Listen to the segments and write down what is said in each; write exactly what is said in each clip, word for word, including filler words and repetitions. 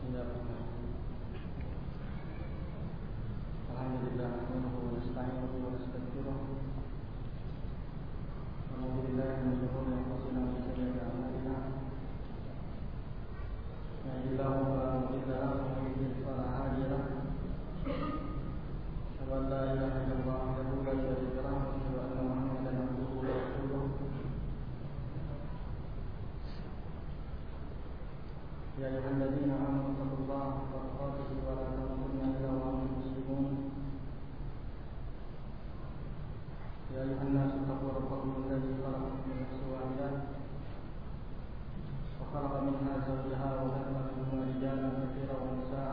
Bismillahirrahmanirrahim. Alhamdulillah, nahmaduhu wa nasta'inuhu wa nastaghfiruh. Wa na'udzu billahi min shururi anfusina wa min sayyiati a'malina. Man yahdihillahu fala mudilla lahu wa man yudlil fala hadiya lahu. Asyhadu an la ilaha illallah wahdahu la syarika lahu wa asyhadu anna Muhammadan abduhu wa rasuluh. يا أيها الذين آمنوا اتقوا الله حق تقاته ولا تموتن إلا وأنتم مسلمون. يا أيها الناس اتقوا ربكم الذي خلقكم من نفس واحدة وخلق منها زوجها وبث منهما رجالا كثيرا ونساء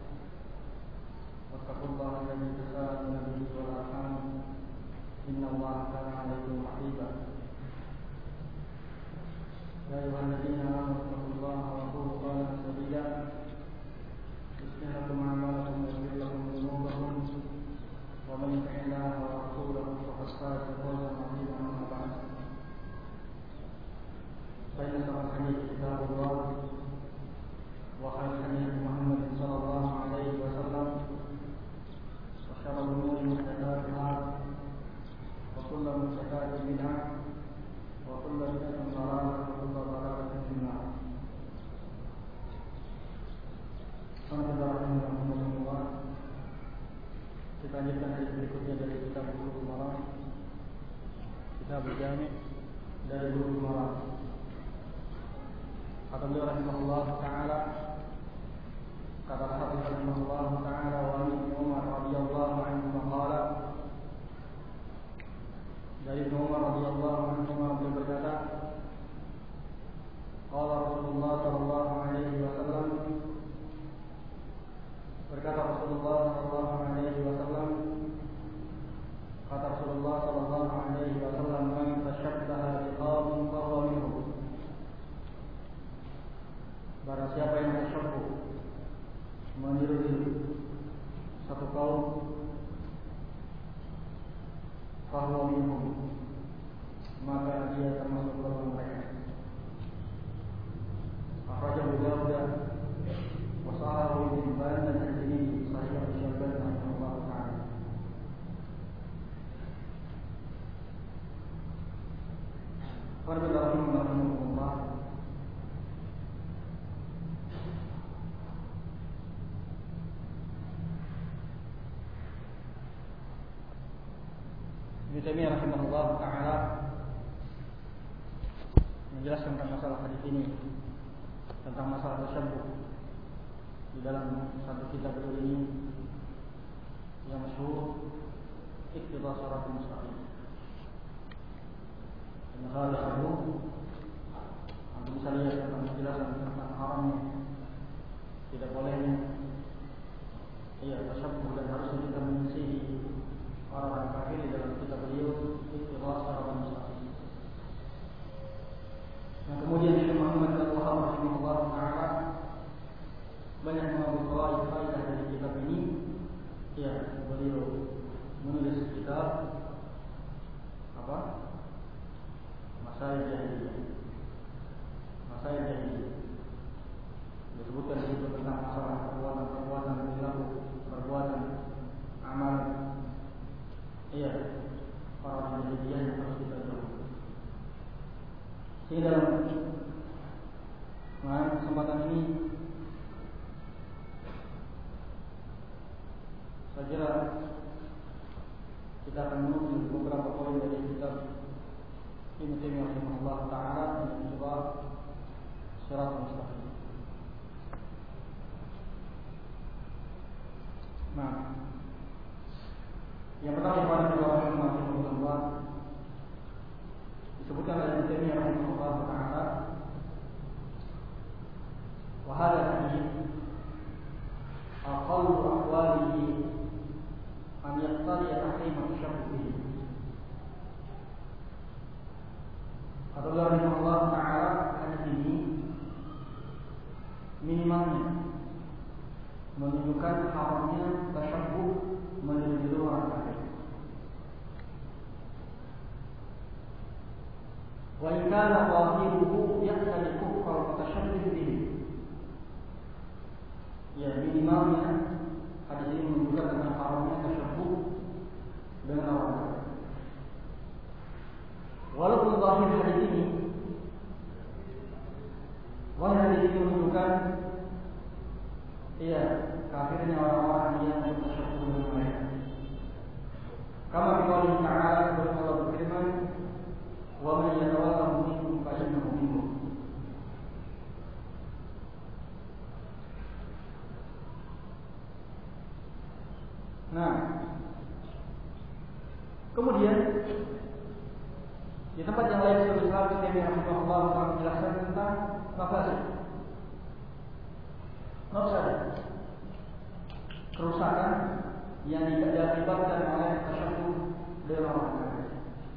واتقوا الله الذي تساءلون به والأرحام إن الله كان عليكم رقيبا. يا أيها الذين آمنوا اتقوا الله وقولوا قولا سديدا يصلح لكم أعمالكم ويغفر لكم ذنوبكم ومن يطع الله ورسوله فقد فاز فوزا عظيما. أما بعد فإن أصدق الحديث كتاب الله وخير الحديث محمد صلى الله عليه وسلم وشر الأمور محدثاتها وكل محدثات بدعة وكل بدعة ضلالة وكل ضلالة في النار. Alhamdulillah, kita lanjutkan hadis berikutnya dari kitab Bulughul Maram. Kitab Jami' dari Bulughul Maram. Kata beliau rahimahullah taala, kata Al-Hafiz rahimahullah taala, wa an Umar radhiyallahu anhu qala, dari Umar radhiyallahu anhu beliau berkata, qala Rasulullah sallallahu alaihi wasallam, berkata Rasulullah sallallahu alaihi wasallam, kata Rasulullah sallallahu alaihi wasallam, man tashabbaha biqaumin fahuwa minhum. Barang siapa yang tasyabbuh, meniru satu kaum, fahuwa minhum, maka dia termasuk golongan mereka. Akhrajahu Dawud wa sahahu Ibnu Hibban dan Al-Tirmidzi sahih Al-Syalbani rahimahullah ta'ala. Qala rahimahullah, Ibnu Taimiyah rahimahullah ta'ala menjelaskan tentang masalah hadis ini, tentang masalah tasyabbuh di dalam satu kitab ini yang masyhur, Iqtidah Shiratal Mustaqim. Dan hal tersebut Anda bisa lihat tentang penjelasan tentang haramnya, tidak bolehnya iya tasyabbuh, dan harusnya kita menyisihi orang-orang kafir di dalam kitab beliau Iqtidah Shiratal Mustaqim. Yang kemudian Syekh Muhammad Al-Wahhab rahimahullah ta'ala banyak mengambil faedah dari kitab ini. Ya, beliau menulis kitab apa? Masail Jahiliyah. Masail Jahiliyah. Disebutkan di situ tentang masalah perbuatan-perbuatan perilaku, perbuatan amal. Iya, orang jahiliyah yang harus kita jauhi. Sehingga dalam kesempatan ini saya kira kita akan menuju beberapa poin dari kitab Ibnu Taimiyah rahimahullah ta'ala yang Iqtidah Shiratal Mustaqim. Nah, yang pertama pada riwayat rahimahullah disebutkan oleh Ibnu Taimiyah rahimahullah ta'ala, wa hadha hadits aqallu aqwalihi an yaqtadi tahrim at-tashabbuh bihi. Kata beliau rahimahullah ta'ala, hadis ini minimalnya menunjukkan haramnya tasyabbuh meniru orang kafir. Wa in kana zahiruhu yaqtadi kufra wa tashabbuh bihi. itu menunjukkan iya kafirnya orang-orang yang bertasyabuh dengan mereka. Kama biqaulihi ta'ala, sebagaimana Allah berfirman, "Wa man yatawallahu minkum fa innahu minhum." Nah, kemudian di tempat yang lain Syaikhul Islam Ibnu Taimiyah rahimahullah telah menjelaskan tentang mafasid. Maksud kerusakan yang diakibatkan oleh tasyabuh dengan orang kafir.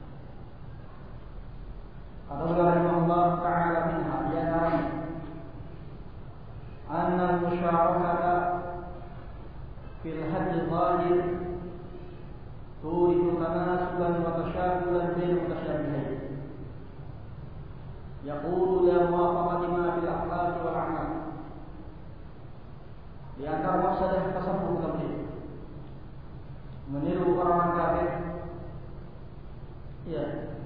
Kata beliau rahimahullah ta'ala minha ya naram anna al-musyarakata fil hadd zahir turidu tanasuban wa tashabulan bain mutasyabihain yaqulu la muwafaqati ma fil akhlaq wal a'mal. Di antara masalah tasawuf tadi meniru orang kafir, ya,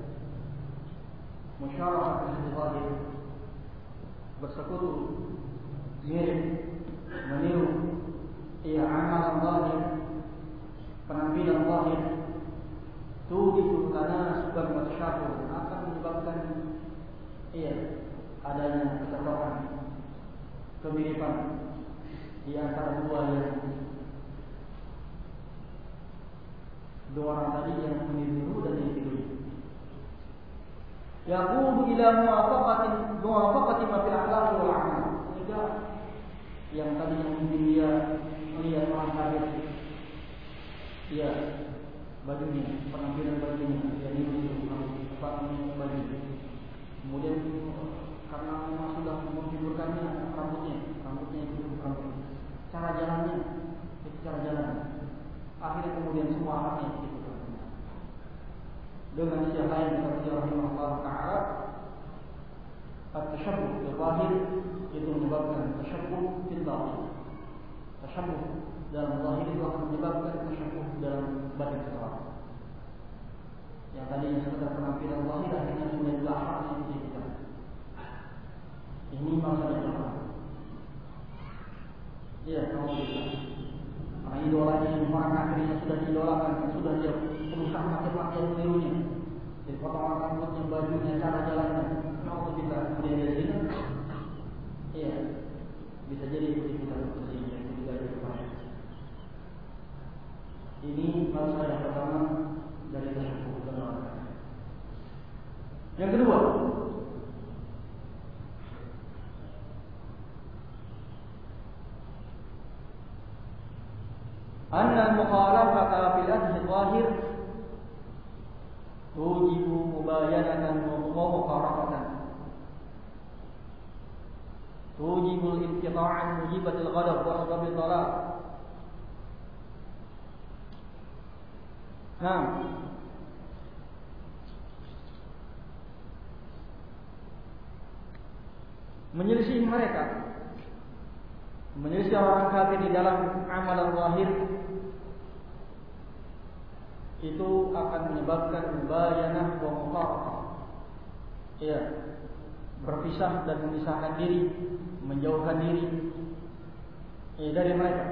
musyarakah fil zahir, bersekutu, mirip, meniru, ya, amal zahir, penampilan zahir, tudiku tanasuban wa tashabuh, akan menyebabkan, iya, adanya kecocokan, kemiripan di antara dua yang dua orang tadi yang meniru dan ditiru. Yaqulu ila muwafaqati muwafaqati ma fil akhlaq wal a'mal. Sehingga yang tadi yang mungkin dia melihat orang kafir, dia bajunya, penampilan bajunya, dia niru apa namanya baju. Kemudian karena memang sudah menghidupkannya rambutnya, rambutnya itu rambut. Cara jalannya, itu cara jalan. Akhirnya kemudian semua hati itu. Dengan sisi lain seperti rahimahullah ta'ala, at-tashabbuh bil zahir itu menyebabkan tashabbuh fil batin. Tashabbuh dalam zahir itu akan menyebabkan tashabbuh dalam batin seseorang. Yang tadinya sekedar penampilan zahir akhirnya menjadi akhlak yang kita. Ini masalah yang ya, kalau kita karena idolanya orang kafir yang sudah diidolakan, yang sudah dia berusaha mati-matian menirunya, jadi potongan rambutnya, bajunya, cara jalannya, kalau kita kemudian dari sini, iya, bisa jadi ikuti kita bersih yang juga ada. Ini masalah yang pertama dari tasawuf dan orang. Yang kedua, anna al-mukhalafata fil adh zahir tujibu mubayanatan wa muqarrabatan tujibu al-inqita'an mujibat al-ghadab wa sabab al-talaq. Nah, menyelisih mereka, menyelisih orang kafir di dalam amalan zahir itu akan menyebabkan mubayanah wa mufaraqah. Ya, berpisah dan memisahkan diri, menjauhkan diri ya, dari mereka.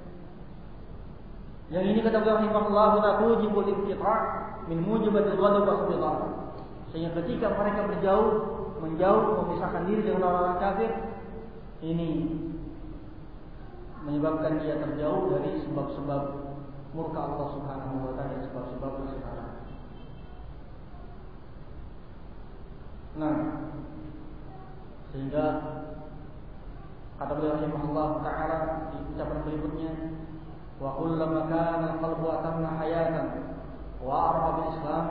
Yang ini kata beliau rahimahullah tujibul inqita' min mujibatil ghadab wa sabab. Sehingga ketika mereka berjauh, menjauh, memisahkan diri dengan orang-orang kafir, ini menyebabkan dia terjauh dari sebab-sebab murka Allah Subhanahu wa taala, sebab-sebab kesukaran. Nah, sehingga kata beliau rahimahullah taala di ucapan berikutnya, wa kullama kana qalbu atamma hayatan wa arafa bil Islam,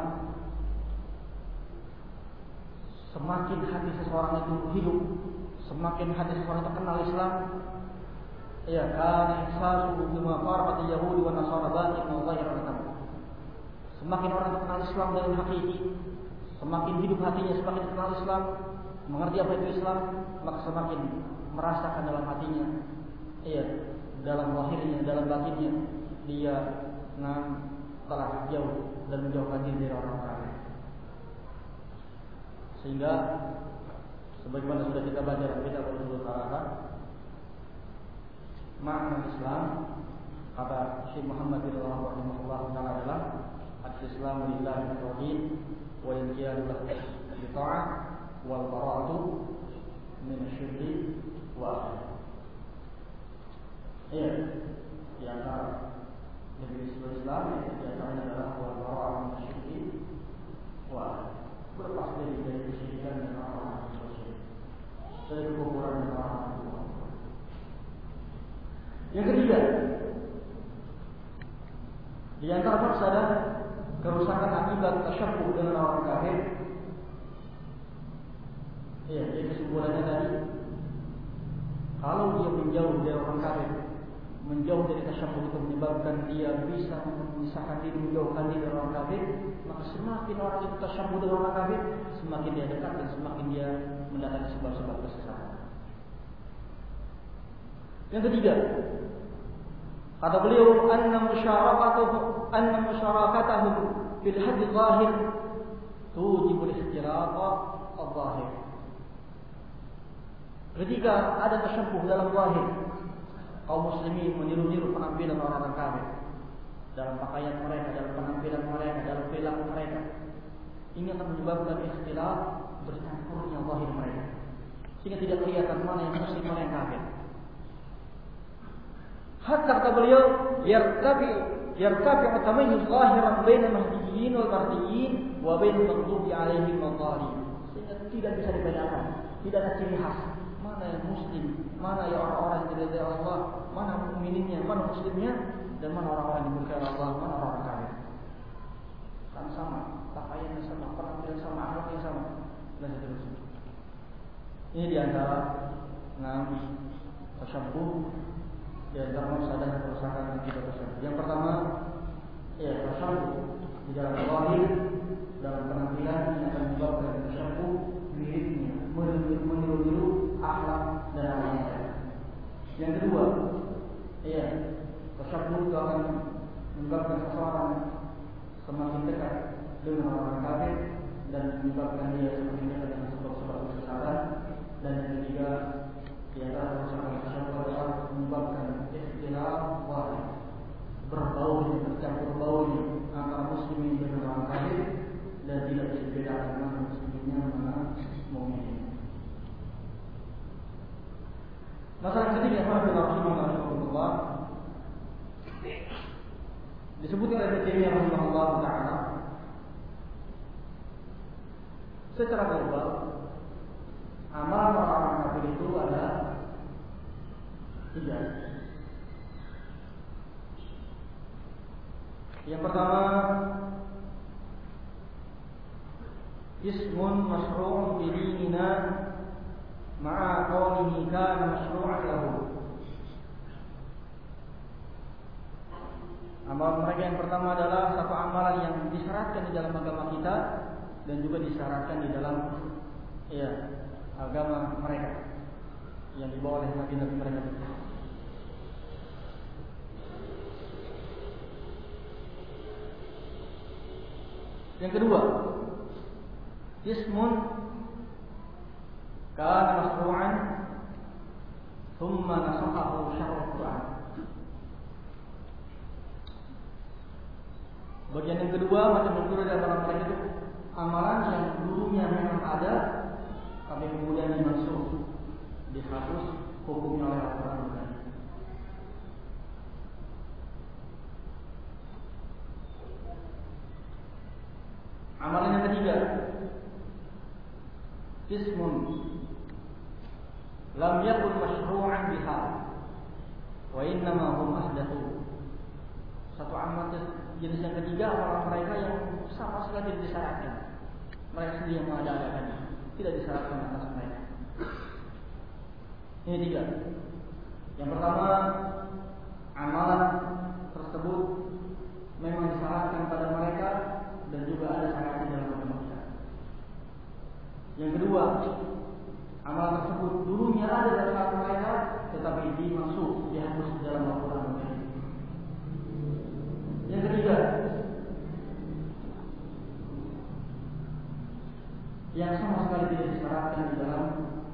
semakin hati seseorang itu hidup, semakin hati seseorang itu kenal Islam, ya, kana ihsasu bima farqat Yahudi wa Nasara batin wa zahiran. Semakin orang kenal Islam dengan hakiki, semakin hidup hatinya, semakin kenal Islam, mengerti apa itu Islam, maka semakin merasakan dalam hatinya, iya, dalam lahirnya, dalam batinnya, dia nah, telah jauh dan menjauhkan diri dari orang kafir. Sehingga Sebagaimana sudah kita baca dalam kitab Ushul Thalatha, makna Islam kata Syekh Muhammad bin Wahab rahimahullah taala adalah al-islamu lillahi tauhid wa inqiyadu lahu bi ta'ah wal bara'atu min syirki wa ahli. Ya, di antara definisi Islam itu di antaranya adalah wal bara'atu min syirki wa ahli. Berlepas dari dari kesyirikan dan orang-orang yang bersyirk, dari kekufuran dan orang-orang yang berkufur. Yang ketiga, di antara mafsadah kerusakan akibat tasyabbuh dengan orang kafir. Iya, jadi kesimpulannya tadi, kalau dia menjauh dari orang kafir, menjauh dari tasyabbuh itu menyebabkan dia bisa memisahkan diri, menjauhkan diri dari orang kafir, maka semakin orang itu tasyabbuh dengan orang kafir, semakin dia dekat dan semakin dia mendatangi sebab-sebab kesesatan. Yang ketiga, kata beliau, anna musyarakatuhu anna musyarakatahu fil hadd zahir tujibu al-ikhtilata al-zahir. Ketika ada tasyabbuh dalam zahir, kaum muslimin meniru-niru penampilan orang-orang kafir dalam pakaian mereka, dalam penampilan mereka, dalam perilaku mereka, ini akan menyebabkan ikhtilaf, bercampurnya zahir mereka, sehingga tidak kelihatan mana yang muslim mana yang kafir. Hatta kata beliau, yartabi yartabi tamayyiz zahiran bainal mahdiyyin wal mardiyyin wa bainal maghdubi alaihim wal dhalin. Sehingga tidak bisa dibedakan, tidak ada ciri khas mana yang muslim, mana yang orang-orang yang diridai Allah, mana mukminnya, mana muslimnya, dan mana orang-orang yang dimurkai Allah, mana orang-orang kafir. Kan sama, pakaiannya sama, penampilan sama, akhlaknya sama, dan seterusnya. Ini diantara enam tasyabbuh, di antara mafsadah kerusakan akibat tasyabbuh. Yang pertama, ya tasyabbuh di dalam zahir, dalam penampilan ini akan menyebabkan tasyabbuh miripnya, meniru-niru akhlak dan amalnya. Yang kedua, ya tasyabbuh itu akan menyebabkan seseorang semakin dekat dengan orang kafir dan menyebabkan dia semakin dekat dengan sebab-sebab kesesatan. Dan yang ketiga, di antara kerusakan tasyabbuh adalah menyebabkan ikhtilaf zahir, berbaunya, bercampur baunya antara muslimin dengan orang kafir dan tidak bisa dibedakan mana muslimnya mana mukmin. Masalah ketiga, para rahimahullah, disebutkan oleh Taimiyah rahimahullah taala secara global, amalan orang-orang kafir itu ada tiga. Yang pertama, ismun masyru'un fi dinina ma'a qawlihi kana masyru'an lahu. Amalan mereka yang pertama adalah satu amalan yang disyaratkan di dalam agama kita dan juga disyaratkan di dalam ya agama mereka yang dibawa oleh nabi-nabi mereka. Yang kedua, ismun kana masru'an thumma nasakhahu syar'ul Qur'an. Bagian yang kedua, macam yang kedua dalam mereka itu amalan yang dulunya memang ada, tapi kemudian dimansuh, dihapus hukumnya oleh Al-Quran. Amalan yang ketiga, ismun lam yakun masyru'an biha wa innama hum ahdathu. Satu amalan jenis yang ketiga, amalan mereka yang sama sekali tidak disyaratkan, mereka sendiri yang mengadakannya, tidak disyaratkan atas mereka. Ini tiga. Yang pertama, amalan tersebut memang disyaratkan pada mereka dan juga ada syaratnya dalam agama kita. Yang kedua, amalan tersebut dulunya ada dalam agama mereka, tetapi dimasuk, dihapus dalam Al-Quran. Yang ketiga, yang sama sekali tidak disyaratkan di dalam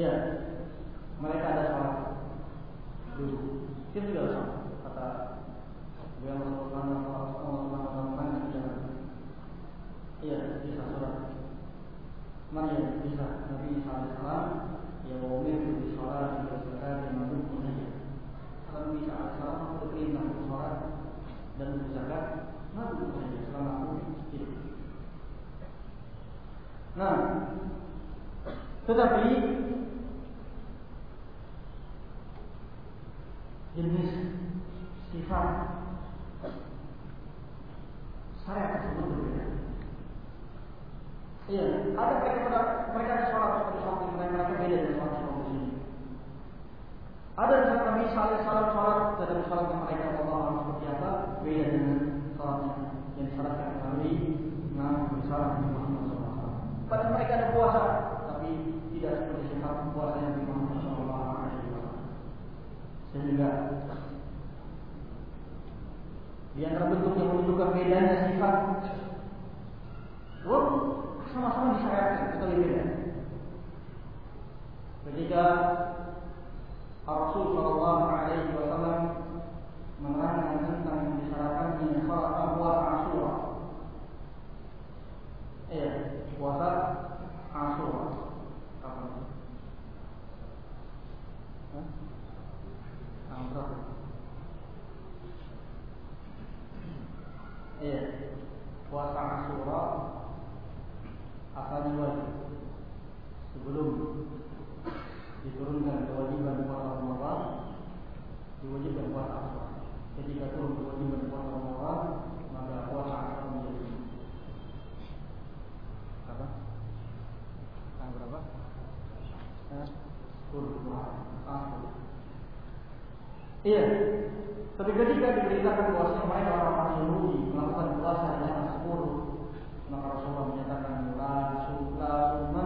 Iya, mereka ada sholat dulu. Kita juga sama. Kata beliau Rasulullah Shallallahu Alaihi Wasallam, iya bisa sholat. Mana ya bisa? Nabi Isa Alaihissalam ya umir di sholat di sholat di masjid ini. Kalau Nabi Isa Alaihissalam aku berperintah untuk sholat dan berzakat, Nabi saja selama aku hidup. Nah, tetapi jenis sifat syariat tersebut berbeda. Iya, ada mereka mereka ada sholat seperti sholat yang mereka beda dengan sholat kaum muslimin. Ada di sana Nabi Sallallahu Alaihi Wasallam sholat tetapi sholat yang mereka Allah seperti apa beda dengan sholatnya yang disyaratkan Nabi Nabi Sallallahu Alaihi Wasallam. Pada mereka ada puasa tapi tidak seperti sifat puasa yang Nabi Muhammad Sallallahu Alaihi Wasallam. Sehingga di antara bentuk yang menunjukkan bedanya sifat, wah sama-sama disyariatkan tetapi beda. Ketika Rasul Shallallahu Alaihi Wasallam menerangkan tentang yang disyaratkannya sholat puasa Asyura, iya puasa Asyura, kapan? Hah? Tanggal berapa? Iya, puasa Asyura asalnya wajib sebelum diturunkan kewajiban puasa Ramadan, diwajibkan puasa Asyura. Ketika turun kewajiban puasa Ramadan, maka puasa Asyura menjadi apa? Tanggal berapa? sepuluh Asyura. Iya. Tapi ketika diberitakan bahwasanya mereka orang-orang Yahudi melakukan puasa di tanggal sepuluh, maka Rasulullah menyatakan la suman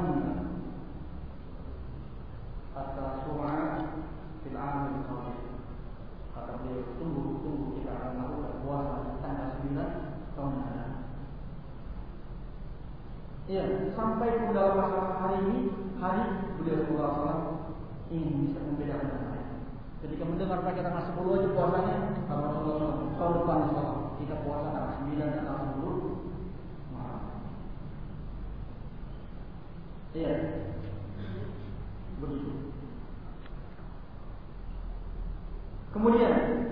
hatta su'a fil aamil qadim. Kata beliau, tunggu tunggu kita akan melakukan puasa di tanggal sembilan tahun yang akan. Iya, sampai pun dalam masalah hari ini, hari beliau Rasulullah shallallahu alaihi wasallam ingin bisa membedakan antara. Ketika mendengar mereka tanggal sepuluh aja puasanya, kata Rasulullah tahun depan insyaallah kita puasa tanggal sembilan dan tanggal sepuluh. Iya, begitu. Kemudian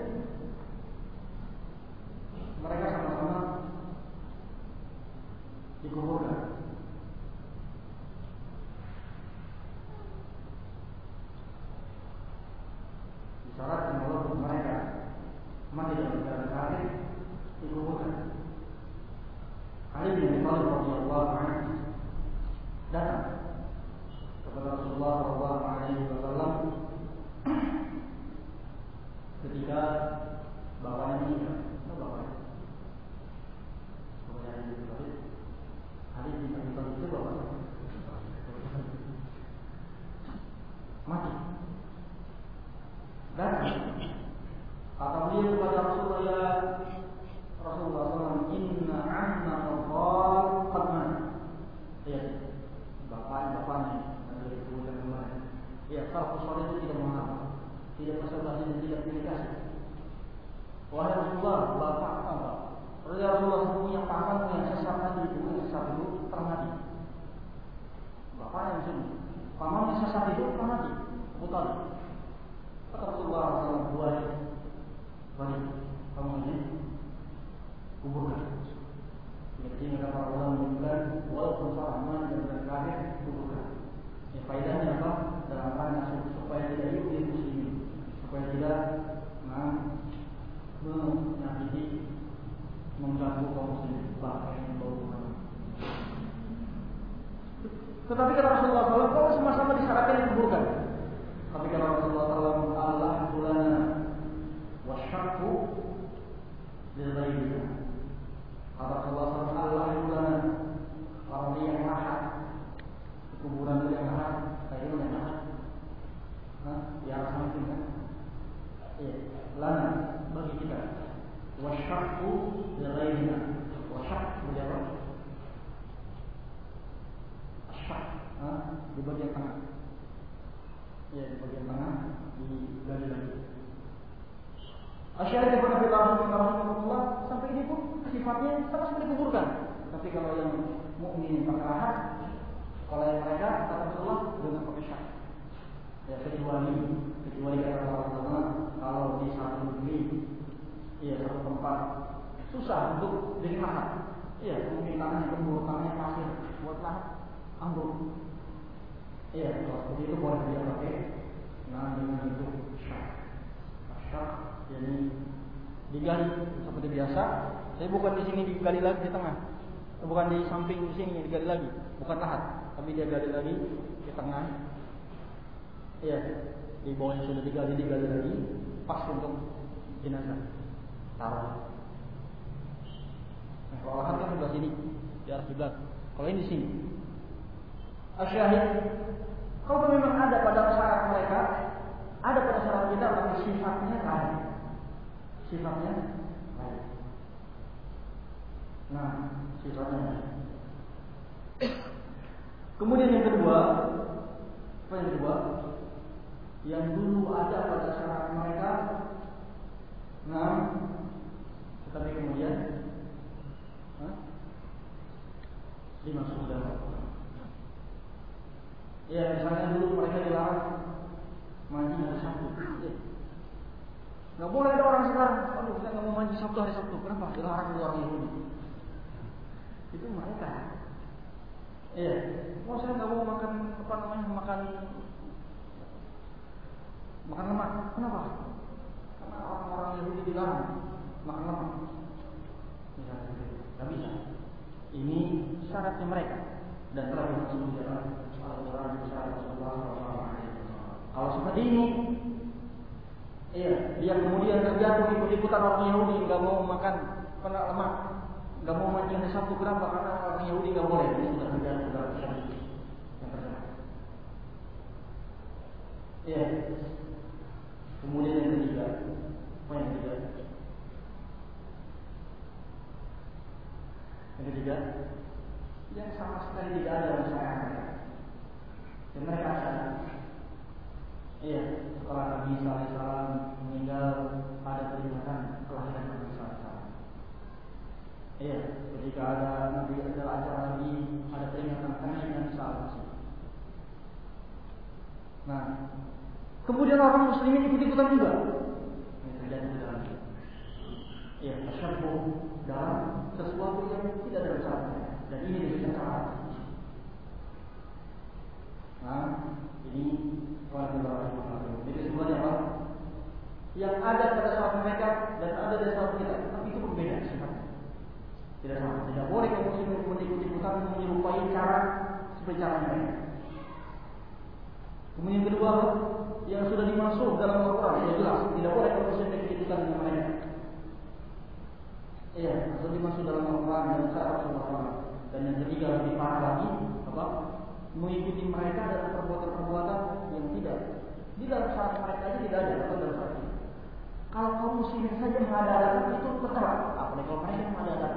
mereka sama-sama dikuburkan. Disyaratkan walaupun mereka mati dalam keadaan kafir dikuburkan. Ali bin Abi Thalib radhiyallahu anhu datang kepada Rasulullah Shallallahu Alaihi Wasallam ketika bapaknya meninggal. Apa bapaknya? Bapaknya Ali bin Abi Thalib. Ali bin Abi Thalib itu bapaknya mati. Dan kata beliau kepada Rasulullah, ya Rasulullah shallallahu alaihi wasallam, inna amma qad qadman. Ya, bapaknya-bapaknya dari kebutuhan kemarin. Ya, kalau soal itu tidak mahal, tidak basa-basi dan tidak pilih kasih. Wahai Rasulullah, bapak apa? Rasulullah punya paman yang sesat tadi, bukan sesat itu termati. Bapaknya yang paman yang sesat itu termati, betul. Kata Rasulullah shallallahu alaihi wasallam, wajib kamu ini kuburkan. Jadi kata para ulama menunjukkan walaupun sahaman dan terakhir kuburkan. Ini faedahnya apa? Dalam rangka supaya tidak yukir muslimin, supaya tidak menyakiti, mengganggu kaum muslimin, bahkan yang bau kemana. Tetapi kata Rasulullah shallallahu alaihi wasallam, kalau sama-sama disyaratkan dikuburkan. Tapi kata Rasulullah shallallahu alaihi wasallam, Allah kulana wasyakku lillahi. Kata Rasulullah shallallahu alaihi wasallam, Allah kulana orang yang lahat, kuburan itu yang lahat, kayak itu yang lahat. Nah, yang sama itu kan? Iya, lana bagi kita. Wasyakku lillahi. Wasyak berjawab. Asyak, di bagian tengah. Ya, di bagian tengah digali lagi. Asyhadu an la ilaha illallah, sampai ini pun sifatnya sama seperti kuburkan. Tapi kalau yang mukmin pakai lahat, kalau yang mereka kata Rasulullah dengan pakai syak. Ya, kecuali kecuali kata Rasulullah kalau di satu negeri, iya satu tempat susah untuk bikin lahat. Iya, mungkin tanahnya gembur, tanahnya pasir, buat lahat ambruk. Iya, kalau seperti itu boleh dia pakai nah dengan bentuk syak. Syak jadi digali seperti biasa. Saya bukan di sini digali lagi di tengah, bukan di samping di sini digali lagi, bukan lahat, tapi dia gali lagi di tengah. Iya, di bawahnya sudah digali digali lagi, pas untuk jenazah taruh. Nah, kalau lahat kan sebelah sini di arah kiblat, kalau ini di sini. Asyahid, kalau memang ada pada syarat mereka, ada pada syarat kita, tapi sifatnya lain. Sifatnya lain. Nah, sifatnya lain. Kemudian yang kedua, apa yang kedua? Yang dulu ada pada syarat mereka, nah, tetapi kemudian huh? dimasukkan dalam Al-Quran. Ya, misalnya dulu mereka dilarang mancing hari Sabtu. Ya. Nggak boleh ada orang sekarang, aduh saya nggak mau mancing Sabtu hari Sabtu. Kenapa? Dilarang oleh orang Yahudi. Itu mereka. Iya. Oh saya nggak mau makan apa namanya makan makan lemak. Kenapa? Karena orang-orang Yahudi dilarang makan lemak. Misalnya, nggak bisa. Ini syaratnya mereka dan telah dimaksud di dalam Al-Quran syarat Rasulullah. Kalau seperti ini, iya, dia kemudian terjatuh ikut-ikutan orang Yahudi, nggak mau makan kena lemak, nggak mau mancing hari Sabtu. Kenapa? Karena orang Yahudi nggak boleh. Ini sudah terjatuh dalam syarat yang pertama. Iya. Kemudian yang ketiga, apa yang ketiga? Yang ketiga, yang sama sekali tidak ada dalam syariat mereka. Dan mereka sadar. Iya, setelah Nabi sallallahu alaihi wasallam meninggal ada peringatan kelahiran Nabi sallallahu alaihi wasallam. Iya, ketika ada Nabi ada acara lagi, ada peringatan kenaikan Nabi sallallahu alaihi wasallam. Nah, kemudian orang muslimin ikut-ikutan juga. Ini terjadi di dalam. Iya, tasyabbuh dalam sesuatu yang tidak ada syaratnya. Dan ini disebut syarat. Nah, ini kalau kita jadi semuanya apa? Yang ada pada syarat mereka dan ada di syarat kita, tapi itu berbeda sifatnya. Tidak sama. Tidak boleh kaum muslimin ikut-ikutan menyerupai cara seperti cara mereka. Kemudian yang kedua, yang sudah dimasuk dalam Al-Quran, sudah jelas, tidak boleh kaum muslimin ikut-ikutan dengan mereka. Iya, sudah dimasuk dalam Al-Quran dan cara Rasulullah. Dan yang ketiga lebih parah lagi, apa? Mengikuti mereka dalam perbuatan-perbuatan yang tidak di dalam syarat mereka aja tidak ada atau dalam syarat ini. Kalau kaum muslimin saja mengadakan itu tercela, apalagi kalau mereka yang mengadakan.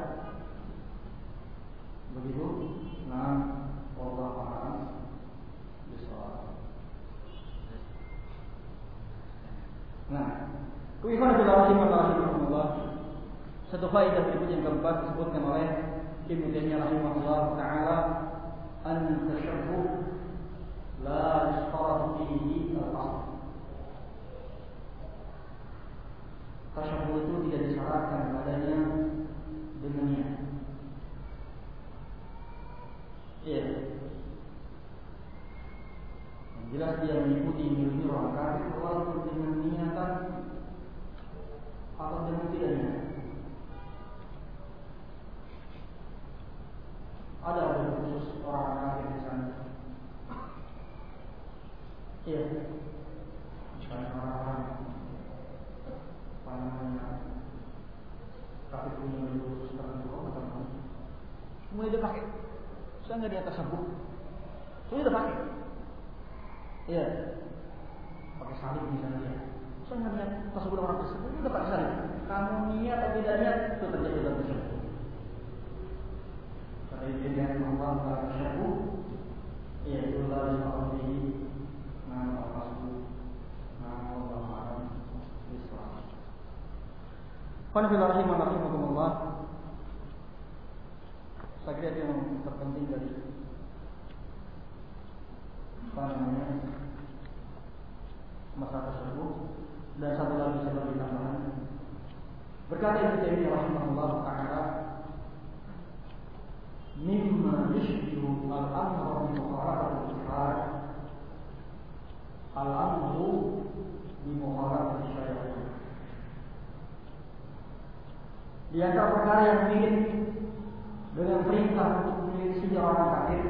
Begitu. Nah, Allah paham. Nah, kuifan adalah rahimahullah. Satu faedah berikut yang keempat disebutkan oleh Ibnu Taimiyah rahimahullah taala, an tashabbuh la yashtaratu fihi al-asl. Tashabbuh itu tidak disyaratkan padanya dengan niat. Iya. Yang jelas dia mengikuti ilmu orang kafir walaupun dengan niatan atau dengan tidak niat. Ada orang khusus orang kafir di sana. Iya. Misalnya orang-orang apa namanya kafir punya ilmu khusus tertentu atau apa? Semua dia pakai. Saya nggak di atas sabuk. Semua dia pakai. Iya. Pakai salib misalnya dia. Saya nggak niat tasawuf orang tersebut juga pakai salib. Kamu niat atau tidak niat itu terjadi dalam tersebut. Dengan Allah Taala, ia itu adalah seorang yang nama Allah. Qanifillah rahimahullah. Saya kira itu yang terpenting dari apa namanya masalah tersebut. Dan satu lagi sebagai tambahan, berkata Ibnu Taimiyah rahimahullah taala, mimma yushbihu al-amra bi mukhalafatil jihad al-amru bi mukhalafatil syariah. Di antara perkara yang mirip dengan perintah untuk menyelisih orang kafir,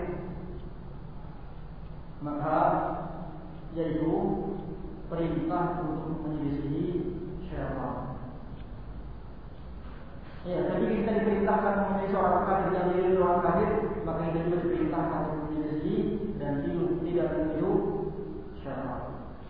maka yaitu perintah untuk menyelisih syaitan. Ya, jadi kita diperintahkan menyelisih orang kafir dan menyelisih orang kafir, maka kita juga diperintahkan untuk menyelisih dan tidak meniru syaitan.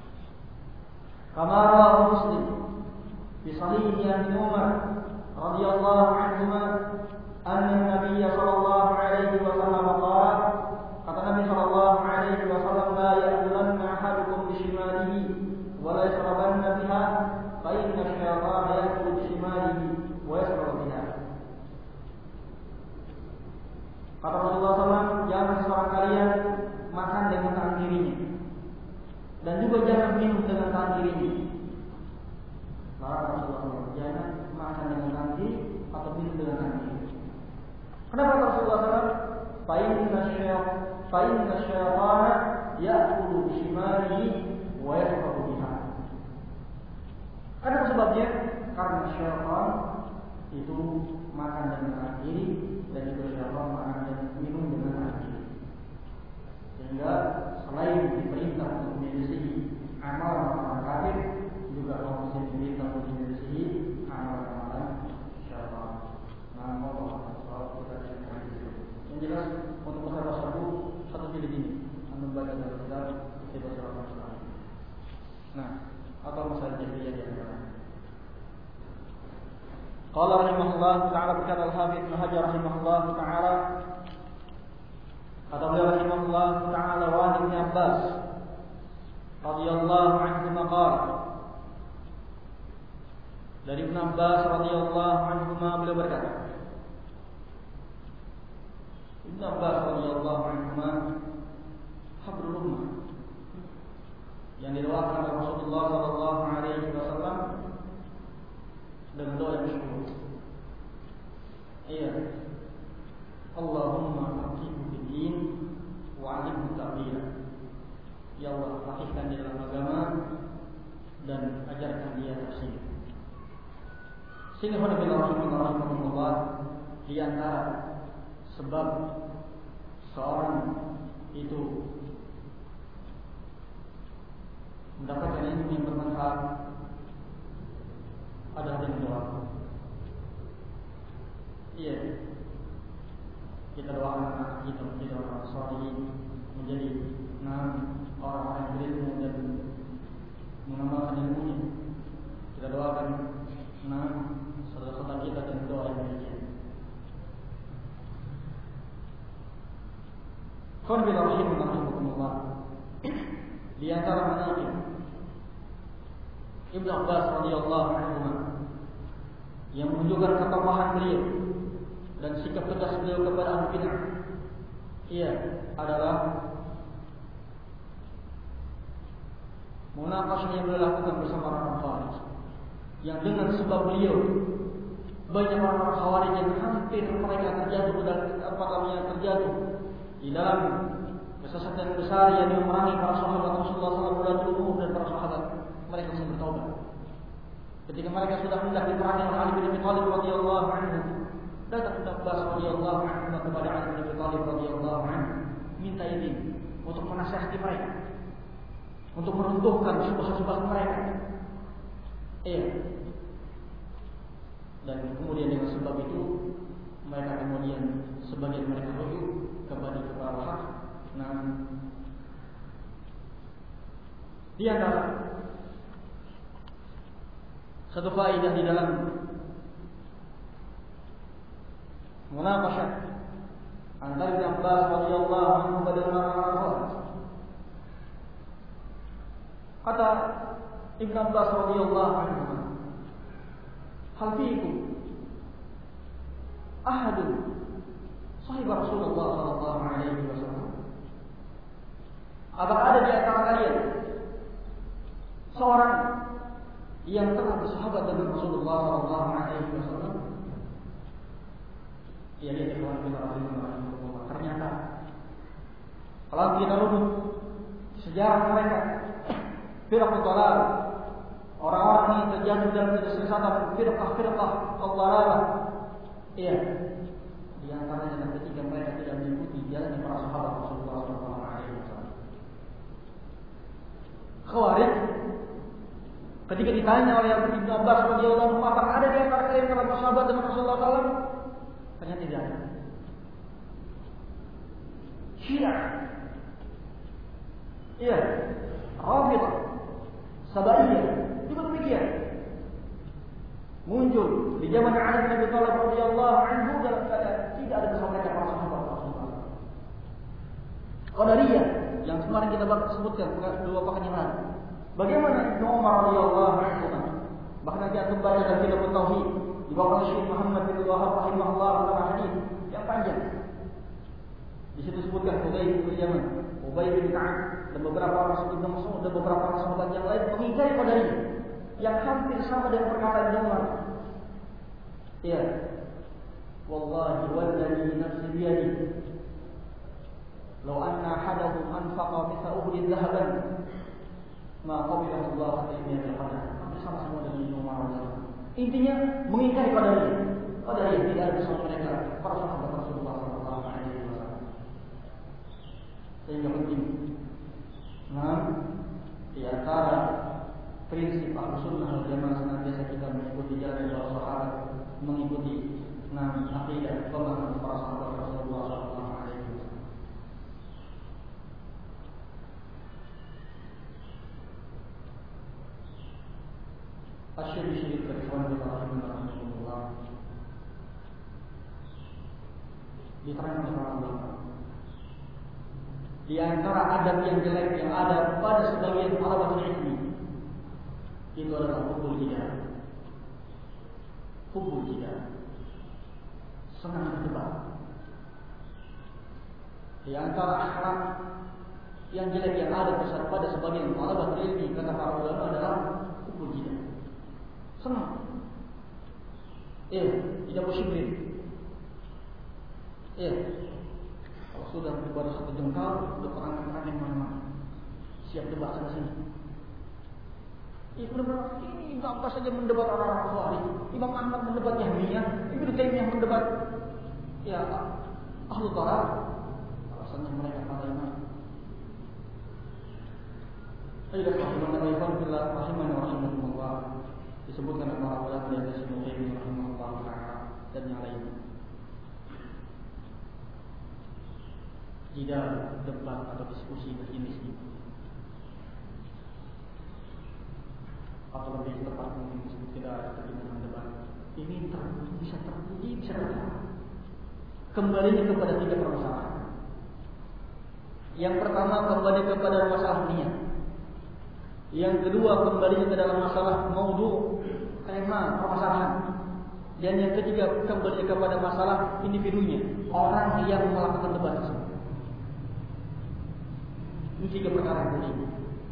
Kama rawahu Muslim fi sahih Ibnu Umar radhiyallahu anhuma anna Nabiy sallallahu alaihi wasallam qala, kata Nabi sallallahu alaihi wasallam, la ya'kulanna ahadukum bi shimalihi wa la yashrabanna biha fa inna asy-syaitana ya'kulu bi shimalihi wa yashrabu biha. Kata Rasulullah sallallahu alaihi wasallam, jangan seorang kalian makan dengan tangan kirinya dan juga jangan minum dengan tangan kirinya. Larang Rasulullah sallallahu alaihi wasallam, jangan makan dengan tangan kiri atau minum dengan tangan kiri. Kenapa Rasulullah sallallahu alaihi wasallam? Fa inna syaitan fa inna syaitana ya'kulu bi shimalihi wa yashrabu biha. Ada sebabnya, karena syaitan itu makan dengan tangan kiri dan juga syaitan makan dan minum dengan tangan kiri. Sehingga selain diperintah untuk menyelisihi amalan-amalan kafir, juga kaum muslim diperintah untuk menyelisihi amalan-amalan syaitan. Nah, Allah yang jelas untuk masalah tersebut satu jilid ini membaca dalam kitab Kitab Sirah Islam. Nah, atau masalah jahiliyah di antara. Qala rahimahullah ta'ala, berkata Al-Hafidz Ibnu Hajar rahimahullah ta'ala, kata beliau rahimahullah ta'ala, wa Ibnu Abbas radhiyallahu anhu maqala, dari Ibnu Abbas radhiyallahu anhu beliau berkata, Ibnu Abbas radhiyallahu anhu habrul ummah, yang diriwayatkan oleh Rasulullah sallallahu alaihi wasallam dengan doa yang masyhur. Iya. Allahumma faqihhu fid din wa 'allimhu ta'wila. Ya Allah, faqihkan di dalam agama dan ajarkan dia tafsir. Sehingga pada rahimahullah, di antara sebab seorang itu mendapatkan ilmu yang bermanfaat adalah dengan doa. Iya, kita doakan anak kita menjadi orang saleh, menjadi nah, orang-orang yang berilmu dan mengamalkan ilmunya. Kita doakan nah, saudara-saudara kita dengan doa yang demikian. Qanifillah rahimahullah. Di antara manaqib Ibnu Abbas radhiyallahu anhu yang menunjukkan ketokohan beliau dan sikap tegas beliau kepada ahli bid'ah, ia adalah munaqashah yang beliau lakukan bersama orang Khawarij, yang dengan sebab beliau banyak orang Khawarij yang hampir mereka terjatuh dalam apa namanya terjatuh di dalam kesesatan besar yang memerangi para sahabat Rasulullah sallallahu alaihi wasallam dan para sahabat. Mereka bisa bertobat. Ketika mereka sudah hendak diperangi oleh Ali bin Abi Thalib radhiyallahu anhu, datang Ibnu Abbas radhiyallahu anhu kepada Ali bin Abi Thalib radhiyallahu anhu, minta izin untuk menasihati mereka, untuk meruntuhkan syubhat-syubhat mereka. Iya. Dan kemudian dengan sebab itu mereka kemudian sebagian mereka rujuk kepada kepada hak. Nah, di antara satu faedah di dalam munaqashah antara Ibnu Abbas radhiyallahu anhu dan orang-orang Khawarij, kata Ibnu Abbas radhiyallahu anhu, hal fiikum ahadun sahib Rasulullah sallallahu alaihi wasallam? Apakah ada di antara kalian seorang yang telah bersahabat dengan Rasulullah sallallahu alaihi wasallam? Ya, dia ikhwan fillah rahimahullah. Ternyata kalau kita runut sejarah mereka, firqah dhalal, orang-orang yang terjatuh dalam kesesatan, firqah-firqah ad-dhalalah. Iya, di antaranya dan ketika mereka tidak mengikuti jalan para sahabat Rasulullah sallallahu alaihi wasallam. Khawarij ketika ditanya oleh Ibnu Abbas radhiyallahu anhu, apakah ada di antara kalian yang bersahabat dengan Rasulullah sallallahu alaihi wasallam? Ternyata tidak ada. Syiah, iya, Rafidhah, Sabaiyah juga demikian. Muncul di zaman Ali bin Abi Thalib radhiyallahu anhu dalam keadaan tidak ada bersama mereka para sahabat Rasulullah. Qadariyah yang kemarin kita sebutkan dua pekan yang lalu. Bagaimana Ibnu Umar radhiyallahu anhu, bahkan nanti akan baca dalam kitab Tauhid di bawah Syekh Muhammad bin Wahab rahimahullah dalam hadis yang panjang. Di situ disebutkan Ubay bin Yaman, Ubay bin Ka'ab dan beberapa orang Ibnu Mas'ud dan beberapa orang sahabat yang lain mengingkari Qadariyah yang hampir sama dengan perkataan Ibnu Umar. Ya, wallahi walladzi nafsi biyadi, law anna ahadahum anfaqa mithla uhudin dhahaban ma qabila Allah ta'ala qadar. Hampir sama semua dengan Ibnu Umar. Intinya mengingkari Qadariyah. Qadariyah tidak ada bersama mereka para sahabat Rasulullah sallallahu alaihi wasallam. Sehingga penting, nah, di antara prinsip Ahlussunnah wal Jamaah senantiasa kita mengikuti jalan para sahabat, mengikuti nah akidah pemahaman para sahabat Rasulullah sallallahu alaihi wasallam. Asyik-syik berikhwan billah diterangkan oleh para ulama. Di antara adab yang jelek yang ada pada sebagian talabatul ilmi itu adalah hubul jidah. Hubul jidah, senang berdebat. Di antara akhlak yang jelek yang ada pada sebagian talabatul ilmi, kata para ulama, adalah hubul jidah. Senang. Eh, tidak musyrik. Eh, kalau sudah baru satu jengkal, udah perang-perang yang mana-mana, siap debat sana sini. Ibnu Umar ini apa saja mendebat orang-orang Khawarij. Imam Ahmad mendebat Yahmiyah, Ibnu Taimiyah mendebat ya Ahlul Dhalal. Alasannya mereka para imam. Ayat rahimahullah billah rahimani wa rahimakumullah disebutkan oleh para ulama di atas Ibnu Taimiyah rahimahullah taala dan yang lainnya. Jika debat atau diskusi berjenis ini, atau lebih tepat mungkin disebut tidak ada kebenaran debat ini terpuji, bisa terpuji, bisa terpuji. Kembali kepada tiga permasalahan. Yang pertama kembali kepada masalah niat. Yang kedua kembali ke dalam masalah maudhu, tema permasalahan. Dan yang ketiga kembali kepada masalah individunya, orang yang melakukan debat tersebut. Ini tiga perkara yang ini.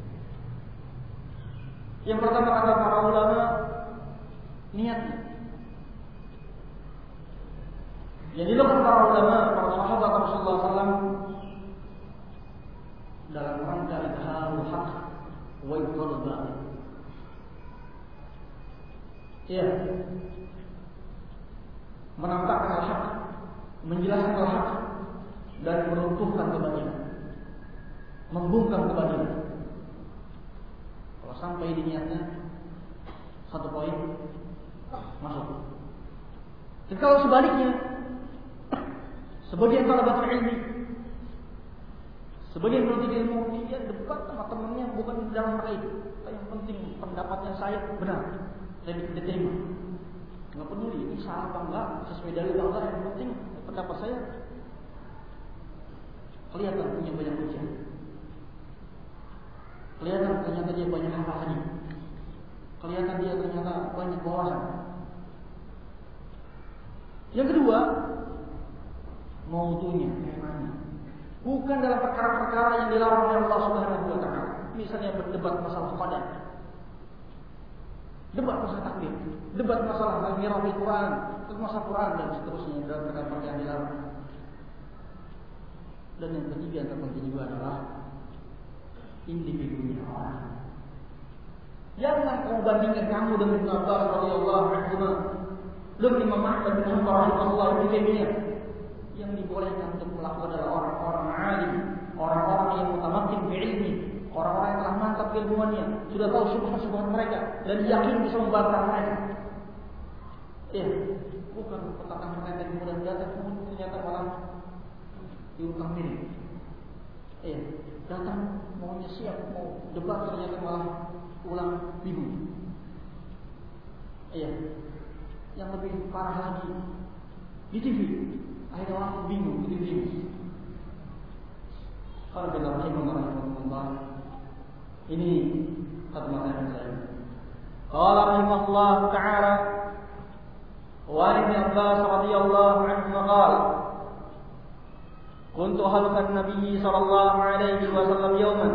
Yang pertama kata para ulama, niatnya. Yang dilakukan para ulama, para sahabat Rasulullah sallallahu alaihi wasallam dalam rangka idharul haq wa ibtalul batil. Ya, menampakkan al-haq, menjelaskan al-haq dan meruntuhkan kebatilan, membungkam kebatilan. Kalau sampai di niatnya satu poin masuk. Dan kalau sebaliknya, sebagian talabatul ilmi, sebagian penuntut ilmu dia debat sama temannya bukan dalam hal itu. Yang penting pendapatnya saya benar, saya diterima. Nggak peduli ini salah apa enggak, sesuai dalil Allah, yang penting pendapat saya kelihatan punya banyak hujah. Kelihatan ternyata dia banyak hafalannya. Kelihatan dia ternyata banyak wawasan. Yang kedua, mautunya, temanya. Bukan dalam perkara-perkara yang dilarang oleh Allah Subhanahu wa taala. Misalnya berdebat masalah qadar. Debat masalah takdir, debat masalah al-mirah Al-Quran, masalah Quran dan seterusnya dalam perkara-perkara yang dilarang. Dan yang ketiga yang terpenting juga adalah individunya orang. Jangan kamu bandingkan kamu dengan Ibnu Abbas radhiyallahu anhu, dengan Imam Ahmad bin Hanbal rahimahullah taala. Yang dibolehkan untuk melakukan adalah orang-orang alim, orang-orang yang mutamakkin fi ilmi, orang-orang yang telah mantap ilmuannya, sudah tahu syubhat-syubhat mereka dan yakin bisa membantah mereka. Ya, bukan petaka mereka yang kemudian datang ternyata malah diutang mirip. Iya, datang maunya siap mau debat ternyata malah ulang bingung. Iya, yang lebih parah lagi di T V, akhirnya orang bingung di T V. Kalau kita rahimahullah, ini satu materi saya. Qala rahimahullah ta'ala wa Ibnu Abbas radhiyallahu anhu qala kuntu halqan Nabi sallallahu alaihi wasallam yawman.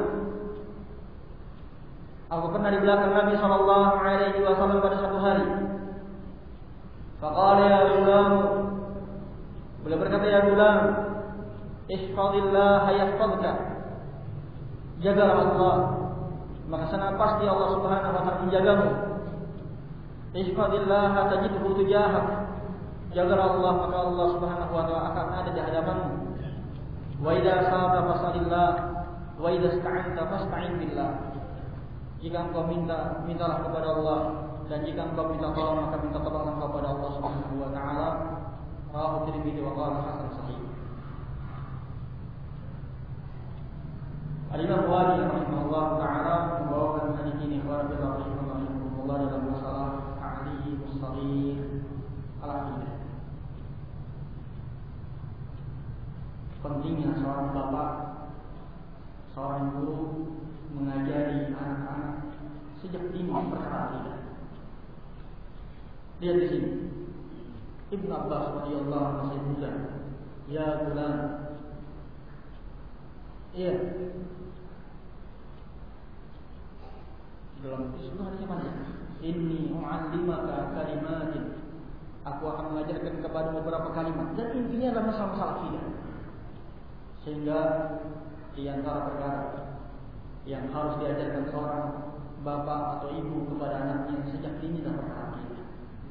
Aku pernah di belakang Nabi sallallahu alaihi wasallam pada suatu hari. Faqala ya gulam, beliau berkata ya gulam, ihfazillah yahfazka. Jagalah Allah, maka sana pasti Allah Subhanahu wa taala menjagamu. Ihfazillah tajidhu tujahak. Jagalah Allah, maka Allah Subhanahu wa taala akan ada di hadapanmu. Wa idza sa'alta fas'alillah wa idza ista'anta fasta'in billah. Jika engkau minta, mintalah kepada Allah, dan jika engkau minta tolong, maka minta tolong engkau kepada Allah Subhanahu wa taala. Rawahu Tirmidzi wa qala hasan sahih. Al-Imam Bukhari rahimahullah taala membawakan hadis ini kepada beliau rahimahullah dalam masalah ta'lim as-shaghir al-aqidah. Pentingnya seorang bapak, seorang guru mengajari anak-anak sejak dini perkara akidah. Lihat di sini, Ibnu Abbas radhiyallahu anhu bersabda, "Ya gulam." Iya. Dalam kisah hadis mana? Inni u'allimaka kalimatin. Aku akan mengajarkan kepada beberapa kalimat, dan intinya adalah masalah-masalah akidah. Sehingga di antara perkara yang harus diajarkan seorang bapak atau ibu kepada anaknya sejak dini adalah perkara akidah.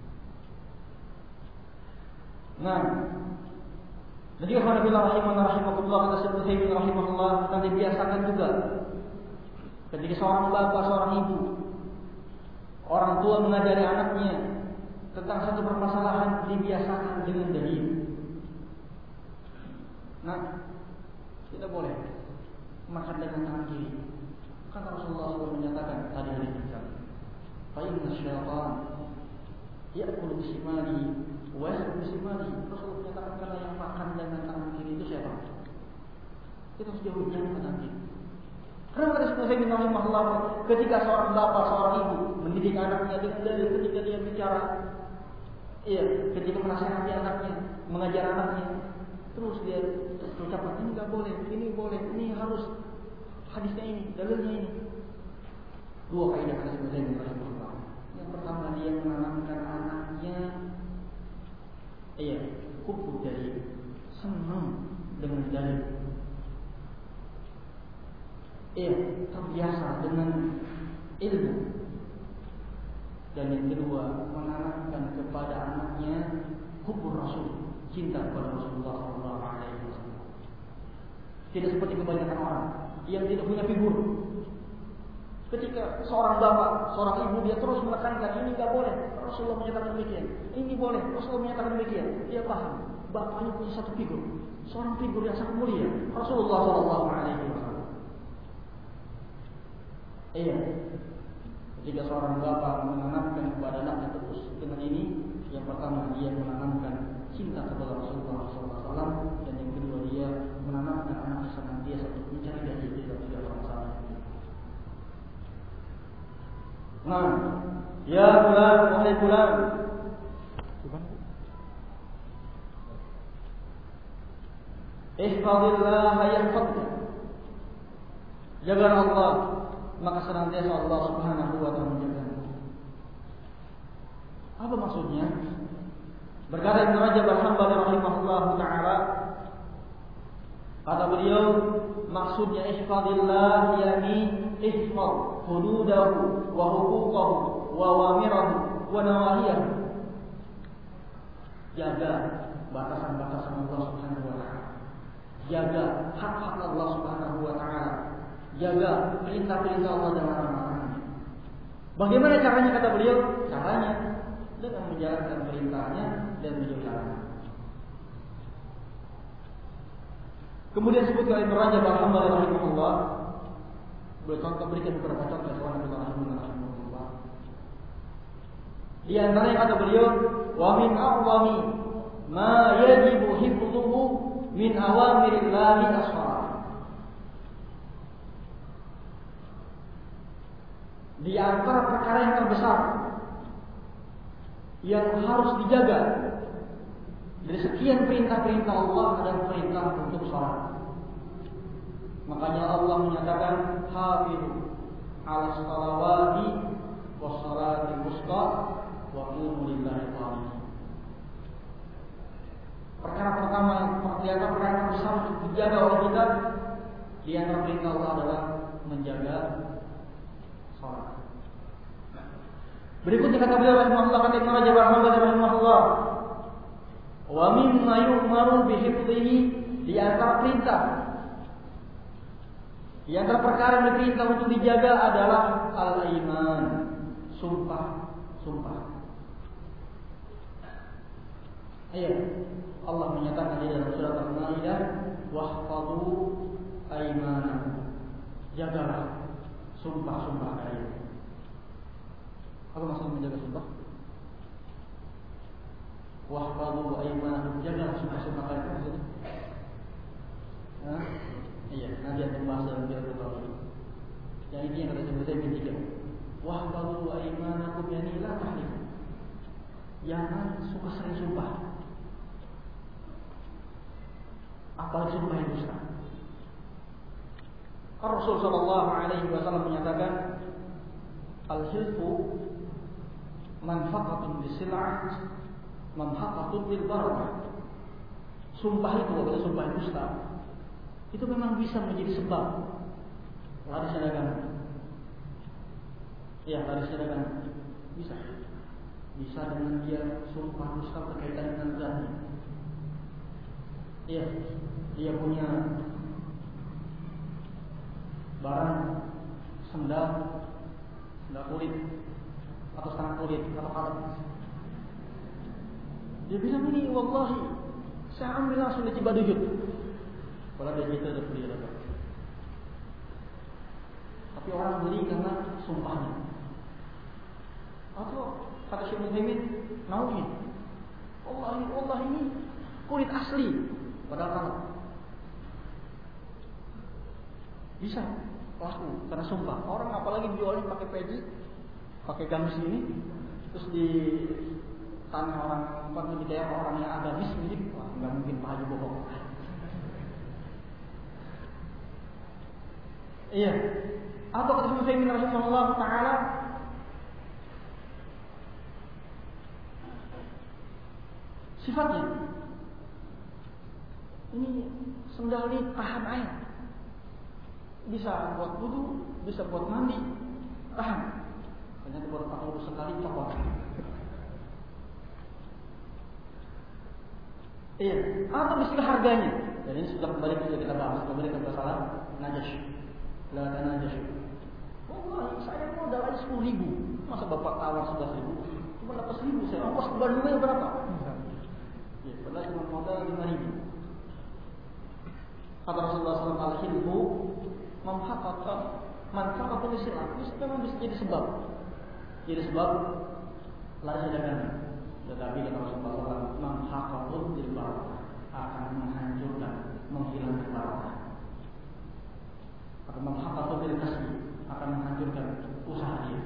Nah, jadi kalau bilang rahimahullah rahimahullah kata Syekh Utsaimin rahimahullah, dan dibiasakan juga ketika seorang bapak, seorang ibu, orang tua mengajari anaknya tentang satu permasalahan, dibiasakan dengan dalil. Nah, tidak boleh makan dengan tangan kiri. Kan Rasulullah shallallahu alaihi wasallam menyatakan tadi hari kita, fa inna syaitan ya'kulu bisimali wa yasrub bisimali. Rasulullah menyatakan kalau yang makan dengan tangan kiri itu siapa? Kita harus jauh dari tangan kiri. Karena kata Syekh Utsaimin rahimahullah, ketika seorang bapak, seorang ibu mendidik anaknya dengan dalil, ketika dia bicara, iya, ketika menasihati anaknya, mengajar anaknya, terus dia ucapkan ini enggak boleh, ini boleh, ini harus, hadisnya ini, dalilnya ini. Dua kaidah kata Syekh Utsaimin rahimahullah. Yang pertama, dia menanamkan anaknya, iya, hubbu dalil, senang dengan dalil. Iya, terbiasa dengan ilmu. Dan yang kedua, menanamkan kepada anaknya hubbur Rasul, cinta kepada Rasulullah sallallahu alaihi wasallam. Tidak seperti kebanyakan orang yang tidak punya figur. Ketika seorang bapak, seorang ibu, dia terus menekankan ini enggak boleh, Rasulullah menyatakan demikian. Ini boleh, Rasulullah menyatakan demikian. Dia paham, bapaknya punya satu figur, seorang figur yang sangat mulia, Rasulullah sallallahu alaihi wasallam. Iya, ketika seorang bapak menanamkan kepada anaknya terus dengan ini, yang pertama dia menanamkan cinta kepada Rasulullah sallallahu alaihi wasallam, dan yang kedua dia menanamkan anaknya senantiasa untuk mencari dalil dalam segala masalah. Nah, ya bulan, wahai bulan, ihfazillah yahfazka. Jaga Allah, maka senantiasa Allah Subhanahu wa taala menjagamu. Apa maksudnya? Berkata Ibnu Rajab al-Hanbali rahimahullah taala, kata beliau, maksudnya ihfazillah yakni ihfaz hududahu wa huquqahu wa awamirahu wa nawahiyahu. Jaga batasan-batasan Allah Subhanahu wa taala. Jaga hak-hak Allah Subhanahu wa taala. Jaga perintah-perintah Allah dan larangan-larangannya. Bagaimana caranya kata beliau? Caranya dengan menjalankan perintahnya dan menjauhi larangan. Kemudian sebutkan Ibnu Rajab al-Hanbali rahimahullah, bercontoh berikan beberapa contoh kepada Nabi rahimahullah. Di antaranya kata beliau, wa min a'zami ma yajibu hifdhuhu min awamirillahi as-shalah. Di antara perkara yang terbesar yang harus dijaga dari sekian perintah-perintah Allah adalah perintah untuk sholat. Makanya Allah menyatakan hafizu ala sholawati was sholati wusta wa qumu lillahi qanitin. Perkara pertama yang perkara yang besar untuk dijaga oleh kita di antara perintah Allah adalah menjaga sholat. Berikutnya kata beliau rahimahullah, kata Ibnu Rajab al-Hanbali rahimahullah, wa mimma yu'maru bihifdhihi, di antara perintah, di antara perkara yang diperintah untuk dijaga adalah al-iman, sumpah, sumpah. Ayat Allah menyatakan di dalam surat Al-Maidah, wahfadhu aymanakum, jagalah sumpah-sumpah kalian. Apa maksud menjaga sumpah? Wahfadhu aymanakum, jaga sumpah-sumpah kalian maksudnya. Hah? Iya, nanti akan bahas dalam kitab tauhid. Yang ini yang kata sebutnya tiga. Wahfadhu aymanakum, yani la tahlifu. Jangan suka sering sumpah. Apalagi sumpah yang dusta. Rasul sallallahu alaihi wasallam menyatakan, al-hilfu manfaqatun bisil'ah mamhaqatun bil barakah. Sumpah itu, kalau sumpah yang dusta, itu memang bisa menjadi sebab larisnya dagangan. Iya, larisnya dagangan. Bisa. Bisa dengan dia sumpah dusta berkaitan dengan zatnya. Iya, dia punya barang sendal, sendal kulit atau setengah kulit atau karet. Dia bilang ini, wallahi saya ambil langsung di Cibaduyut. Kalau dia kita ada beli dapat. Tapi orang beli karena sumpahnya. Atau kata Syekh Muhammad, naui, wallahi, wallahi ini kulit asli. Padahal karet. Bisa laku karena sumpah. Orang apalagi jualnya pakai peci, pakai gamis ini, terus di tanah orang tempat di daerah orang yang agamis ini, wah nggak mungkin Pak Haji bohong. Iya. Atau kata Syekh Muhammad rahimahullah taala, sifatnya ini sendal ini tahan air. Bisa buat wudu, bisa buat mandi, tahan. Ternyata baru pakai wudu sekali copot. Iya, atau istilah harganya. Dan ini sudah kembali ke kita bahas, kembali ke masalah najas. Lewat najas. Wah, saya modal aja sepuluh ribu. Masa bapak tawar sebelas ribu? Cuma dapat seribu, saya ongkos ke Bandungnya berapa? Ya, padahal cuma modal lima ribu. Kata Rasulullah shallallahu alaihi wasallam, al-hilmu mamhaqatan manfaqatul Islam. Itu memang bisa jadi sebab. Jadi sebab laris dagangan. Tetapi kata Rasulullah shallallahu alaihi wasallam, mamhaqatul bil barakah, akan menghancurkan, menghilangkan barakah. Atau mamhaqatul bil kasbi, akan menghancurkan usaha dia.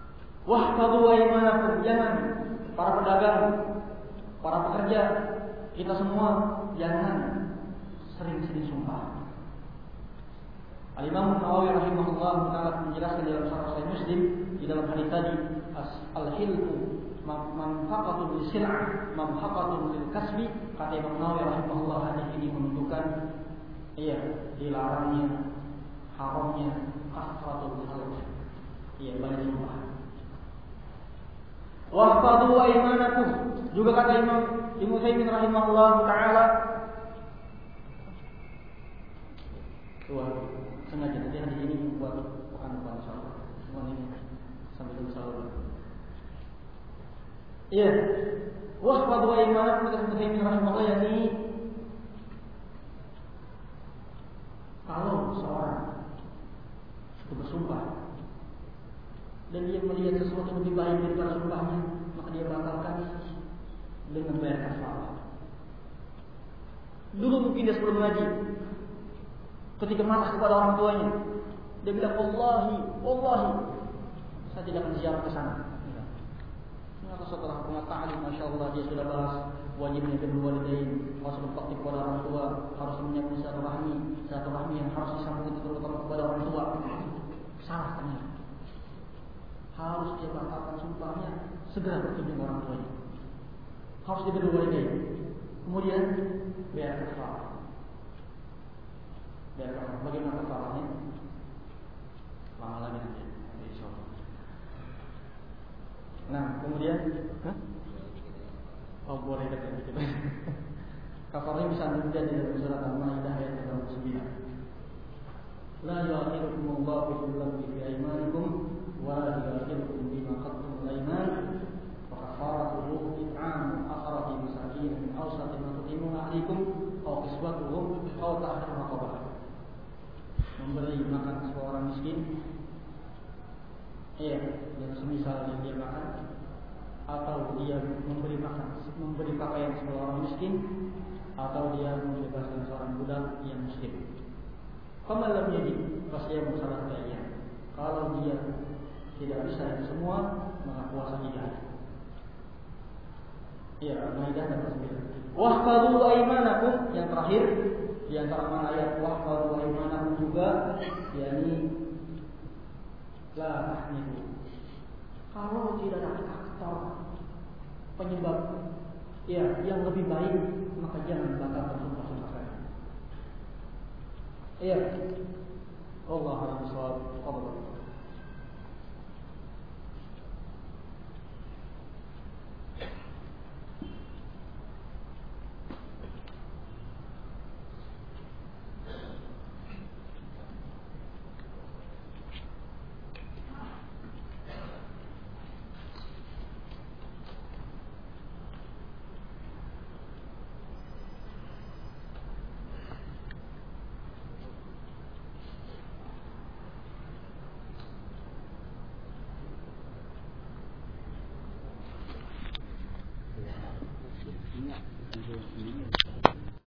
Wahfadhu aymanakum, jangan para pedagang, para pekerja, kita semua jangan sering-sering sumpah. Al-Imam Nawawi rahimahullah taala menjelaskan dalam Syarah Sahih Muslim di dalam hadis tadi, al-hilfu manfaqatun lisil'ah mamhaqatun lil kasbi. Kata Imam Nawawi rahimahullah, hadis ini menunjukkan iya dilarangnya, haramnya kasratul halal. Iya, banyak sumpah. Wahfadhu aymanakum. Juga kata Imam Ibnu Utsaimin rahimahullah taala, tuh sengaja nanti hadis ini buat pekan depan insyaallah. Semua ini sampai jam sahur. Iya. Wahfadhu aymanakum kata Ibnu Utsaimin rahimahullah, yakni kalau seorang itu bersumpah dan dia melihat sesuatu lebih baik daripada sumpahnya, maka dia batalkan dengan bayar kafarah. Dulu mungkin dia sebelum mengaji, ketika marah kepada orang tuanya, dia bilang, Wallahi, Wallahi, saya tidak akan ziarah ke sana. Maka setelah pengetahuan, masya Allah, dia sudah bahas wajibnya kedua walidain, harus berbakti kepada orang tua, harus menyambung silaturahmi, silaturahmi yang harus disambung terutama kepada orang tua. Salah ternyata. Harus dia batalkan sumpahnya, segera berkunjung orang tuanya. Harus dia kedua walidain. Kemudian bayar kafarah. Bayar kafarah. Bagaimana kafarahnya? Lama lagi nanti. Insyaallah. Nah, kemudian, huh? Oh boleh kata kita. Kafarahnya bisa anda di dalam surat Al-Maidah ayat tiga puluh sembilan. La yu'akhirukumullahu bil-lagwi fi aymanikum wa la yu'akhirukum bima qaddamtum al-ayman. Wa kafaratuhu it'amu asharati masakin min awsati ma tu'imuna ahlikum aw kiswatuhum aw tahriru raqabah. Memberi makan seorang miskin, iya, yang semisal yang dia makan, atau dia memberi makan, memberi pakaian seorang miskin, atau dia membebaskan seorang budak yang miskin. Kamalam jadi fasiyam salah kalian. Kalau dia tidak bisa itu semua, maka puasa tiga hari. Iya, Al-Maidah dan sembilan. Wahfadhu aymanakum, yang terakhir di antara mana ayat wahfadhu aymanakum juga, yakni la tahnidu. Kalau tidak ada faktor penyebab ya yang lebih baik, maka jangan batalkan sumpah-sumpah kalian. Iya. Allah a'lam bishawab. Ini